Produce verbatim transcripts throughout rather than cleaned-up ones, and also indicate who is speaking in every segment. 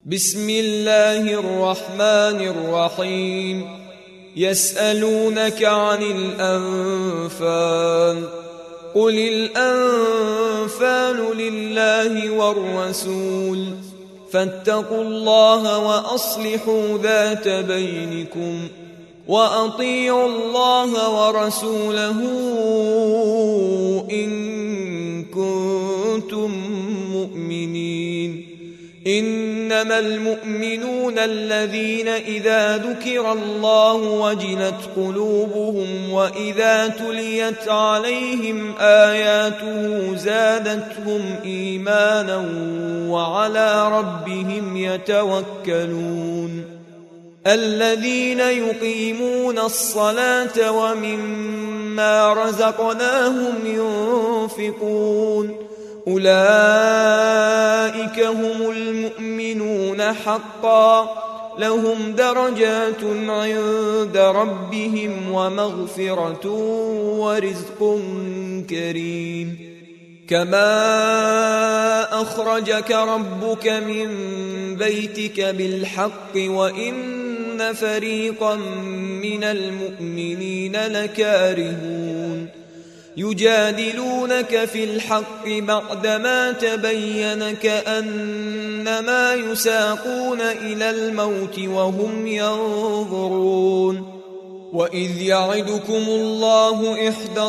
Speaker 1: بسم الله الرحمن الرحيم. يسألونك عن الأنفال قل الأنفال لله والرسول فاتقوا الله وأصلحوا ذات بينكم وأطيعوا الله ورسوله إن كنتم مؤمنين. إنما المؤمنون الذين إذا ذكر الله وجلت قلوبهم وإذا تليت عليهم آياته زادتهم إيمانا وعلى ربهم يتوكلون. الذين يقيمون الصلاة ومما رزقناهم ينفقون أولئك هم المؤمنون حقا لهم درجات عند ربهم ومغفرة ورزق كريم. كما أخرجك ربك من بيتك بالحق وإن فريقا من المؤمنين لكارهون يجادلونك في الحق بعدما تبين كأنما يساقون إلى الموت وهم ينظرون. وإذ يعدكم الله إحدى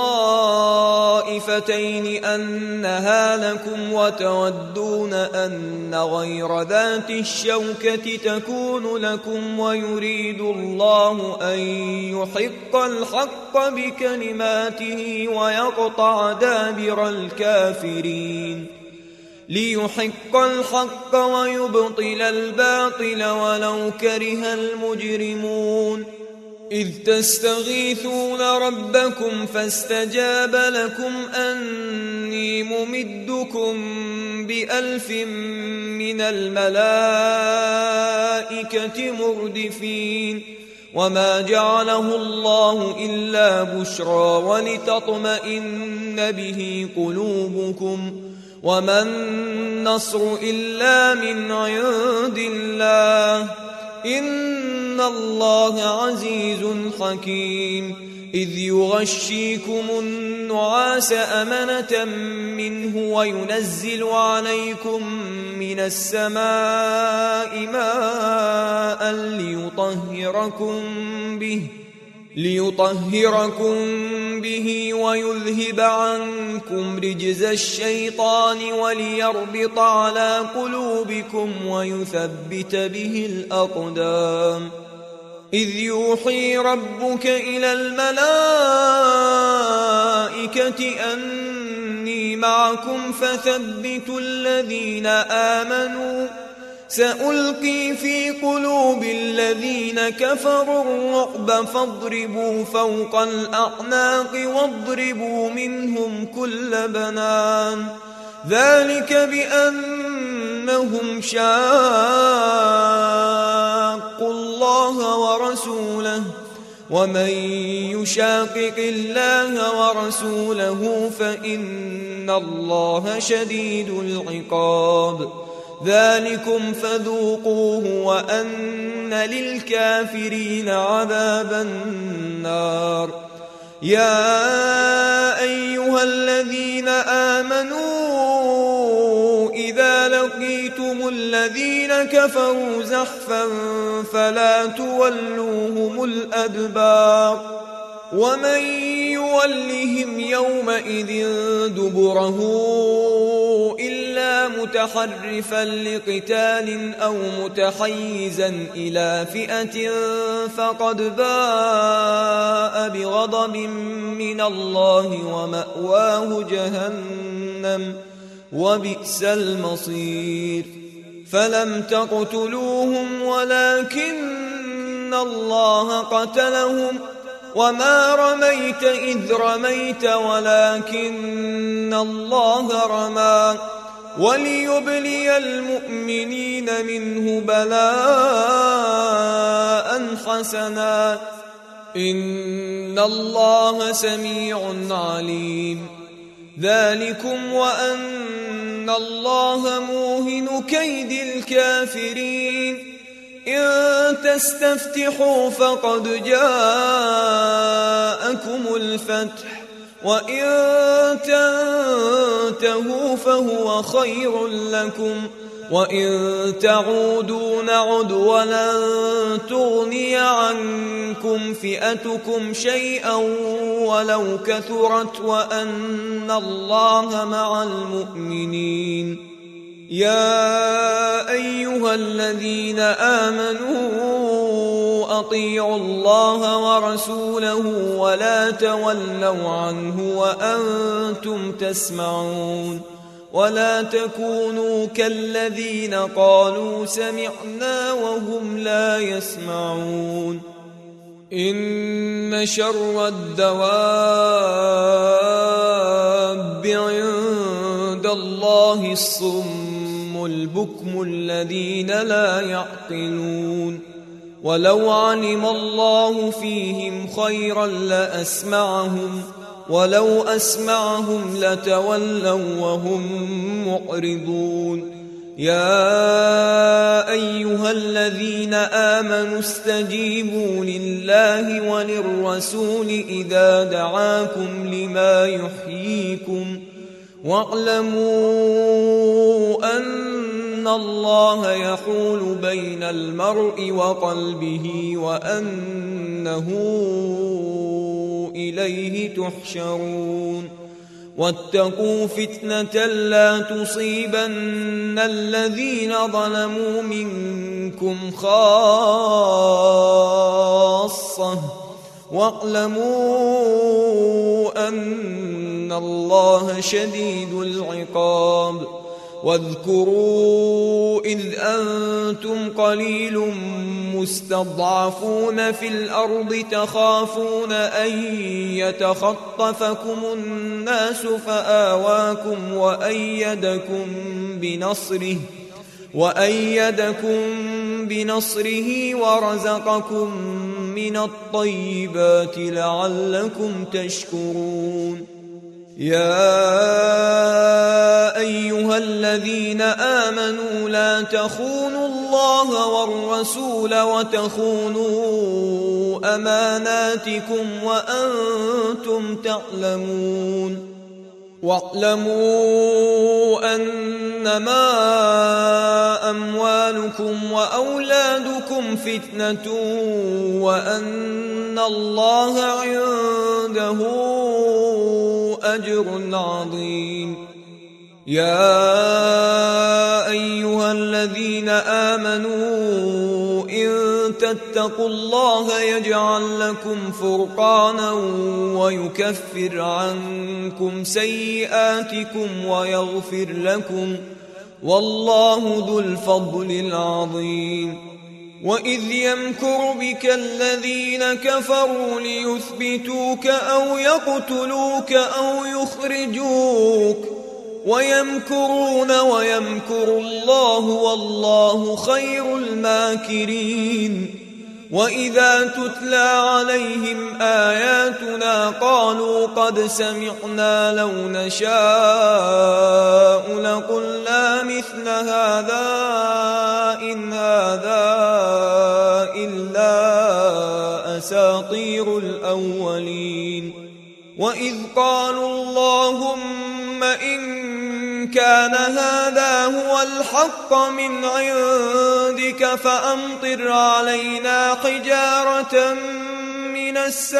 Speaker 1: الطائفتين أنها لكم وتودون أن غير ذات الشوكة تكون لكم ويريد الله أن يحق الحق بكلماته ويقطع دابر الكافرين ليحق الحق ويبطل الباطل ولو كره المجرمون. إذ تستغيثون ربكم فاستجاب لكم أني ممدكم بألف من الملائكة مردفين وما جعله الله إلا بشرى ولتطمئن به قلوبكم وما النصر إلا من عند الله إن الله عزيز حكيم. إذ يغشيكم النعاس أمنة منه وينزل عليكم من السماء ماء ليطهركم به ليطهركم به ويذهب عنكم رجز الشيطان وليربط على قلوبكم ويثبت به الأقدام. إذ يوحي ربك إلى الملائكة أني معكم فثبتوا الذين آمنوا سألقي في قلوب الذين كفروا الرعب فاضربوا فوق الأعناق واضربوا منهم كل بنان ذلك بأنهم شاقوا الله ورسوله ومن يشاقق الله ورسوله فإن الله شديد العقاب. ذلكم فذوقوه وأن للكافرين عذاب النار. يا أيها الذين آمنوا إذا لقيتم الذين كفروا زحفا فلا تولوهم الأدبار ومن يولهم يومئذ دبره إلا متحرفا لقتال أو متحيزا إلى فئة فقد باء بغضب من الله ومأواه جهنم وبئس المصير. فلم تقتلوهم ولكن الله قتلهم وما رميت إذ رميت ولكن الله رمى وليبلي المؤمنين منه بلاء حسنا إن الله سميع عليم. ذلكم وأن الله موهن كيد الكافرين إن تستفتحوا فقد جاءكم الفتح وإن تنتهوا فهو خير لكم وإن تعودوا نعد ولن تغني عنكم فئتكم شيئا ولو كثرت وأن الله مع المؤمنين يا أيها الذين آمنوا أطيعوا الله ورسوله ولا تولوا عنه وأنتم تسمعون ولا تكونوا كالذين قالوا سمعنا وهم لا يسمعون إن شر الدواب عند الله الصم البكم الذين لا يعقلون ولو علم الله فيهم خيرا لأسمعهم ولو أسمعهم لتولوا وهم معرضون يا أيها الذين آمنوا استجيبوا لله وللرسول إذا دعاكم لما يحييكم واعلموا أن الله يحول بين المرء وقلبه وأنه إليه تحشرون واتقوا فتنة لا تصيبن الذين ظلموا منكم خاصة واعلموا أن الله شديد العقاب واذكروا إذ أنتم قليل مستضعفون في الأرض تخافون أن يتخطفكم الناس فآواكم وأيدكم بنصره وأيدكم بنصره ورزقكم من الطيبات لعلكم تشكرون يا أيها الذين آمنوا لا تخونوا الله والرسول وتخونوا أماناتكم وأنتم تعلمون واعلموا أنما أموالكم وأولادكم فتنة وأن الله عنده أجر عظيم يا أيها الذين آمنوا إن تتقوا الله يجعل لكم فرقانا ويكفر عنكم سيئاتكم ويغفر لكم والله ذو الفضل العظيم وإذ يمكر بك الذين كفروا ليثبتوك أو يقتلوك أو يخرجوك ويمكرون ويمكر الله والله خير الماكرين وإذا تتلى عليهم آياتنا قالوا قد سمعنا لو نشاء لقلنا مثل هذا إن هذا إلا أساطير الأولين وإذ قالوا اللهم إن كان هذا هو الحق من عندك فأمطر علينا حجارة من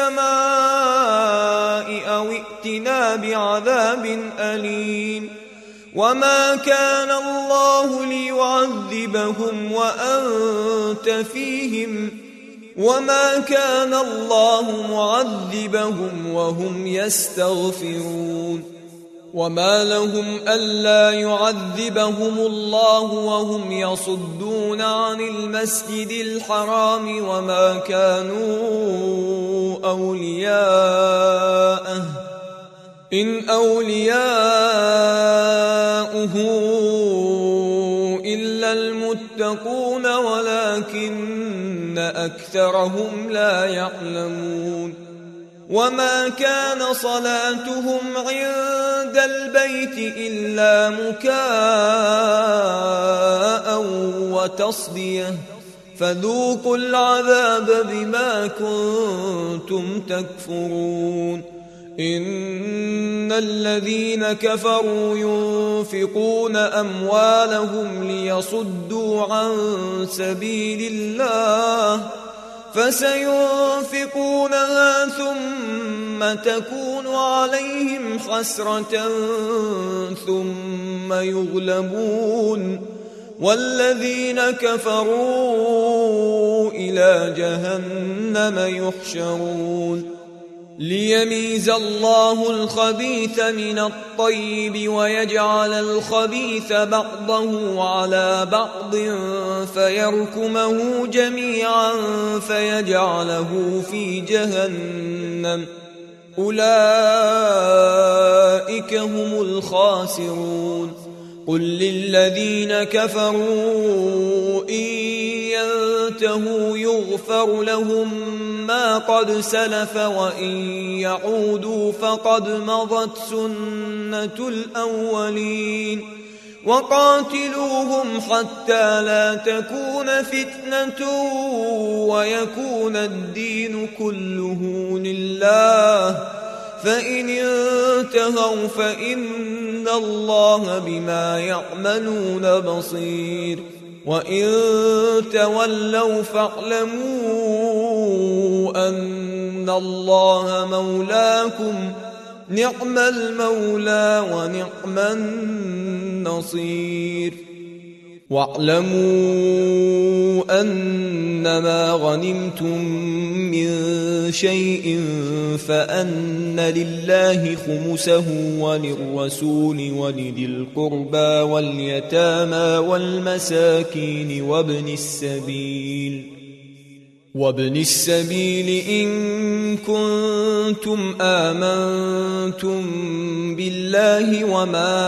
Speaker 1: السماء أو ائتنا بعذاب أليم وما كان الله ليعذبهم وأنت فيهم وما كان الله معذبهم وهم يستغفرون وما لهم ألا يعذبهم الله وهم يصدون عن المسجد الحرام وما كانوا أولياءه إن أولياؤه إلا المتقون ولكن أكثرهم لا يعلمون وما كان صلاتهم عند البيت إلا مكاء وتصدية فذوقوا العذاب بما كنتم تكفرون إن الذين كفروا ينفقون أموالهم ليصدوا عن سبيل الله فسينفقونها ثم تكون عليهم حسرة ثم يغلبون والذين كفروا إلى جهنم يحشرون ليميز الله الخبيث من الطيب ويجعل الخبيث بعضه على بعض فيركمه جميعا فيجعله في جهنم أولئك هم الخاسرون قل للذين كفروا إن ينتهوا يغفر لهم ما قد سلف وإن يعودوا فقد مضت سنة الأولين وقاتلوهم حتى لا تكون فتنة ويكون الدين كله لله فإن انتهوا فإن الله بما يعملون بصير وإن تولوا فاعلموا أن الله مولاكم نعم المولى ونعم النصير واعلموا أنما غنمتم من شيء فأن لله خمسه وللرسول ولذي القربى واليتامى والمساكين وابن السبيل وابن السبيل إن كنتم آمنتم بالله وما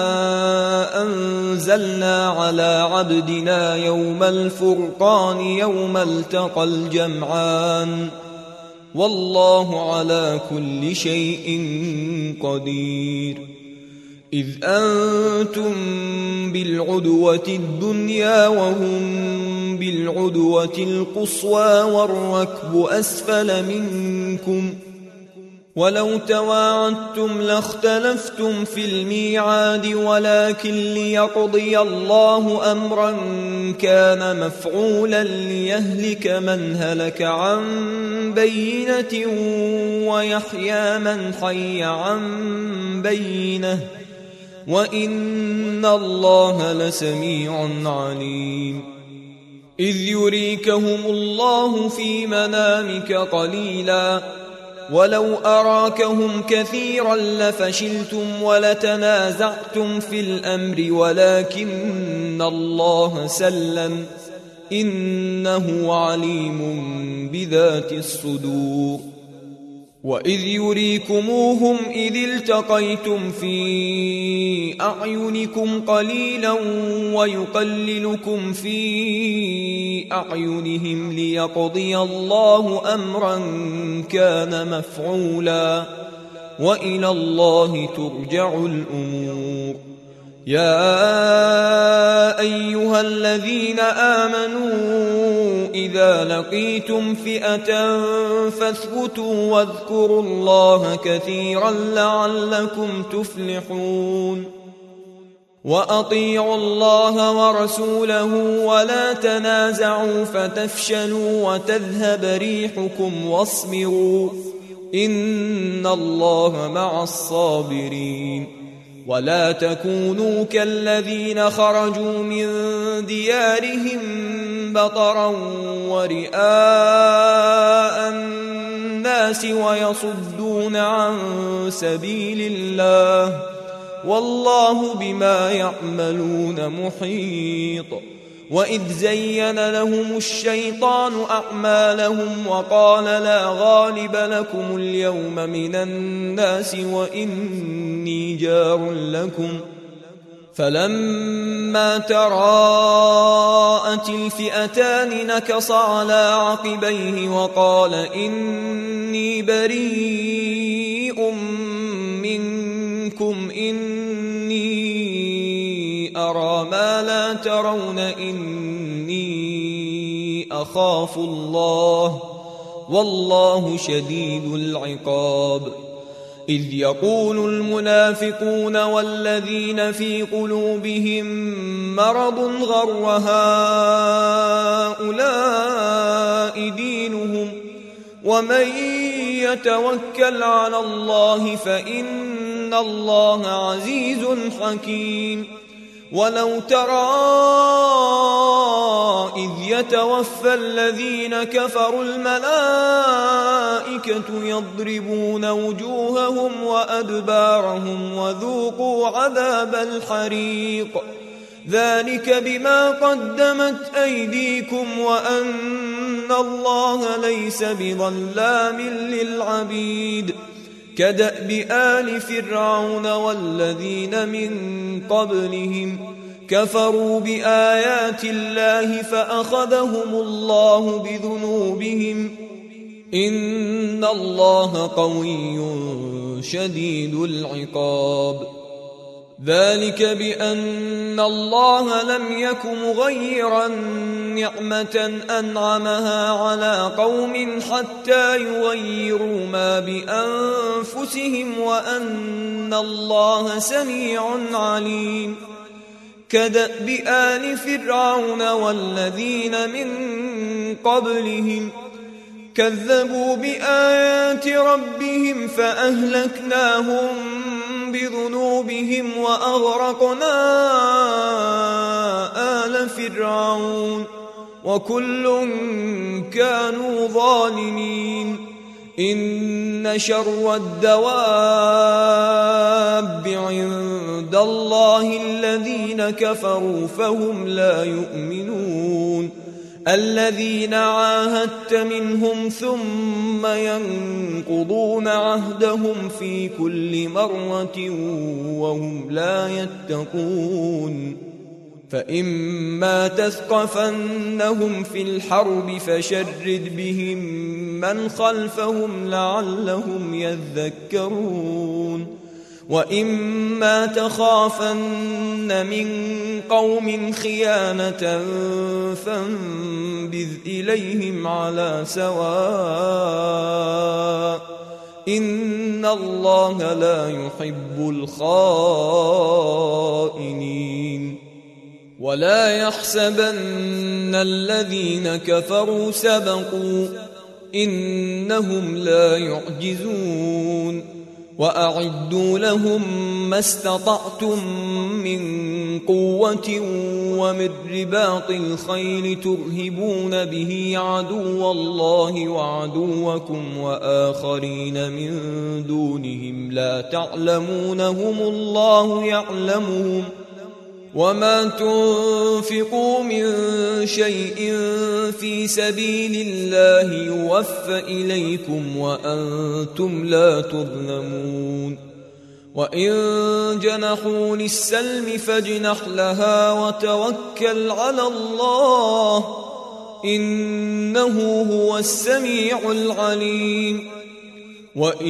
Speaker 1: أنزلنا على عبدنا يوم الفرقان يوم التقى الجمعان والله على كل شيء قدير إذ أنتم بالعدوة الدنيا وهم بالعدوة القصوى والركب أسفل منكم ولو تواعدتم لاختلفتم في الميعاد ولكن ليقضي الله أمرا كان مفعولا ليهلك من هلك عن بينة ويحيى من حي عن بينة وإن الله لسميع عليم إذ يريكهم الله في منامك قليلا ولو أراكهم كثيرا لفشلتم ولتنازعتم في الأمر ولكن الله سلم إنه عليم بذات الصدور وإذ يريكموهم إذ التقيتم في أعينكم قليلا ويقللكم في أعينهم ليقضي الله أمرا كان مفعولا وإلى الله ترجع الأمور يا أيها الذين آمنوا إذا لقيتم فئة فاثبتوا واذكروا الله كثيرا لعلكم تفلحون وأطيعوا الله ورسوله ولا تنازعوا فتفشلوا وتذهب ريحكم واصبروا إن الله مع الصابرين ولا تكونوا كالذين خرجوا من ديارهم بطرا ورئاء الناس ويصدون عن سبيل الله والله بما يعملون محيط وإذ زين لهم الشيطان أعمالهم وقال لا غالب لكم اليوم من الناس وإني جار لكم فلما تراءت الفئتان نكص على عقبيه وقال إني بريء منكم إني أرى ما لا ترون إني أخاف الله والله شديد العقاب. إذ يقول المنافقون والذين في قلوبهم مرض غر هؤلاء دينهم ومن يتوكل على الله فإن الله عزيز حكيم. ولو ترى إذ يتوفى الذين كفروا الملائكة يضربون وجوههم وأدبارهم وذوقوا عذاب الحريق ذلك بما قدمت أيديكم وأن الله ليس بظلام للعبيد. كدأب آل فرعون والذين من قبلهم كفروا بآيات الله فأخذهم الله بذنوبهم إن الله قوي شديد العقاب. ذلك بأن الله لم يك مغيرا نعمة أنعمها على قوم حتى يغيروا ما بأنفسهم وأن الله سميع عليم. كدأب آل فرعون والذين من قبلهم كذبوا بآيات ربهم فأهلكناهم بذنوبهم وأغرقنا آل فرعون وكل كانوا ظالمين. إن شر الدواب عند الله الذين كفروا فهم لا يؤمنون. الذين عاهدت منهم ثم ينقضون عهدهم في كل مرة وهم لا يتقون. فإما تثقفنهم في الحرب فشرد بهم من خلفهم لعلهم يذكرون. وإما تخافن من قوم خيانة فانبذ إليهم على سواء إن الله لا يحب الخائنين. ولا يحسبن الذين كفروا سبقوا إنهم لا يعجزون. وأعدوا لهم ما استطعتم من قوة ومن رباط الخيل ترهبون به عدو الله وعدوكم وآخرين من دونهم لا تعلمونهم الله يعلمهم. وما تنفقوا من شيء في سبيل الله يوفى إليكم وأنتم لا تظلمون. وإن جنحوا للسلم فاجنح لها وتوكل على الله إنه هو السميع العليم. وإن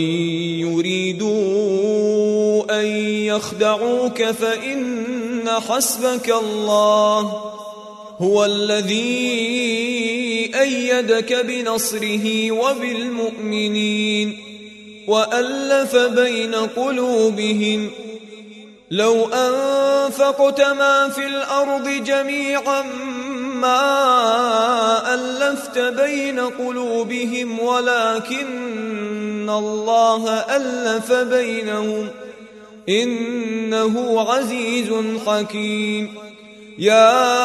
Speaker 1: يريدوا أن يخدعوك فإن حسبك الله هو الذي أيدك بنصره وبالمؤمنين وألف بين قلوبهم لو أنفقت ما في الأرض جميعا ما ألفت بين قلوبهم ولكن الله ألف بينهم إنه عزيز حكيم. يا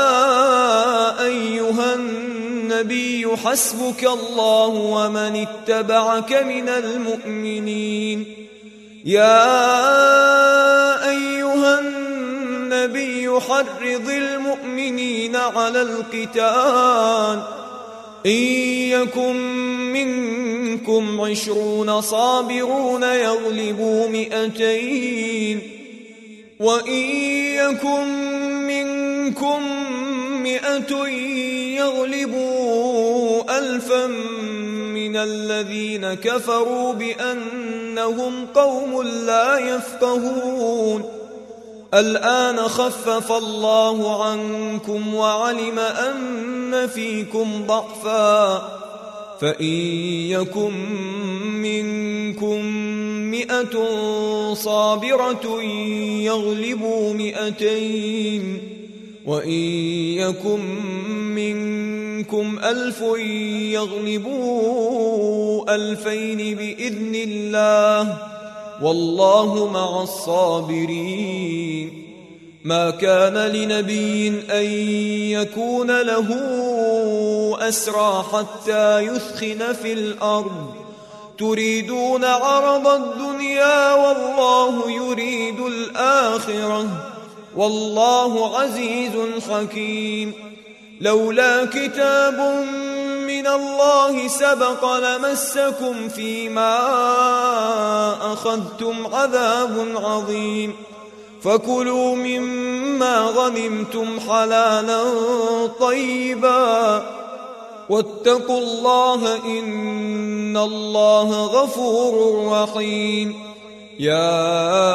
Speaker 1: أيها النبي حسبك الله ومن اتبعك من المؤمنين. يا أيها النبي حرض المؤمنين على القتال إن يكن منكم عشرون صابرون يغلبوا مئتين وإن يكن منكم مئة يغلبوا ألفا من الذين كفروا بأنهم قوم لا يفقهون الآن خفف الله عنكم وعلم أن فيكم ضعفا فإن يكن منكم مئة صابرة يغلبوا مئتين وإن يكن منكم ألف يغلبوا ألفين بإذن الله والله مع الصابرين ما كان لنبي أن يكون له أسرى حتى يثخن في الأرض تريدون عرض الدنيا والله يريد الآخرة والله عزيز حكيم لولا كتاب من الله سبق لمسكم فيما أخذتم عذاب عظيم فكلوا مما غنمتم حلالا طيبا واتقوا الله إن الله غفور رحيم يا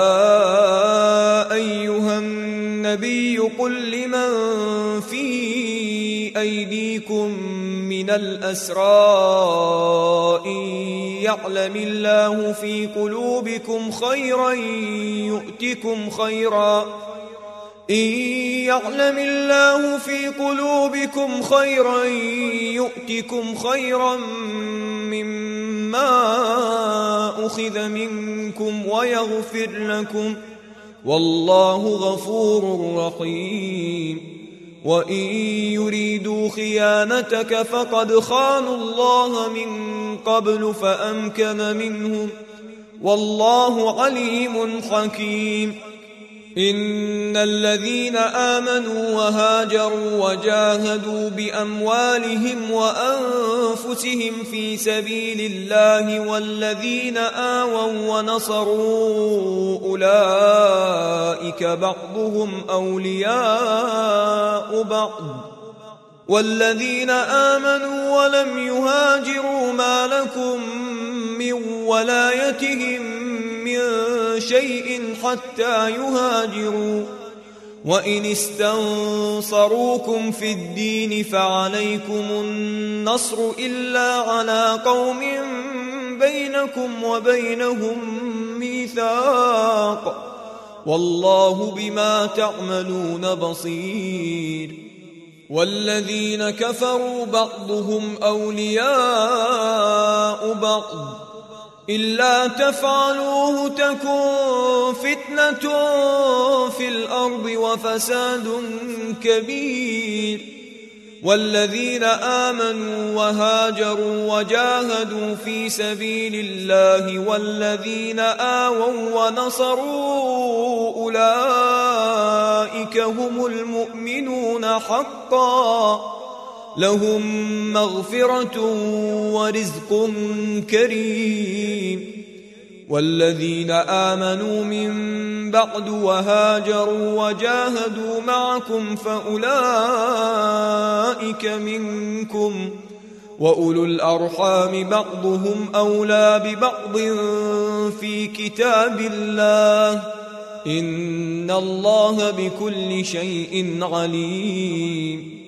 Speaker 1: أيها النبي قل لمن في أيديكم من الأسرى إن يعلم الله في قلوبكم خيرا يؤتكم خيرا إن يعلم الله في قلوبكم خيرا يؤتكم خيرا مما أخذ منكم ويغفر لكم والله غفور رحيم وإن يريدوا خيانتك فقد خانوا الله من قبل فأمكن منهم والله عليم حكيم إن الذين آمنوا وهاجروا وجاهدوا بأموالهم وأنفسهم في سبيل الله والذين آووا ونصروا أولئك بعضهم أولياء بعض والذين آمنوا ولم يهاجروا ما لكم من ولايتهم من شيء حتى يهاجروا وإن استنصروكم في الدين فعليكم النصر إلا على قوم بينكم وبينهم ميثاق والله بما تعملون بصير والذين كفروا بعضهم أولياء بعض إلا تفعلوه تكن فتنة في الأرض وفساد كبير والذين آمنوا وهاجروا وجاهدوا في سبيل الله والذين آووا ونصروا أولئك هم المؤمنون حقا لهم مغفرة ورزق كريم والذين آمنوا من بعد وهاجروا وجاهدوا معكم فأولئك منكم وأولو الأرحام بعضهم أولى ببعض في كتاب الله إن الله بكل شيء عليم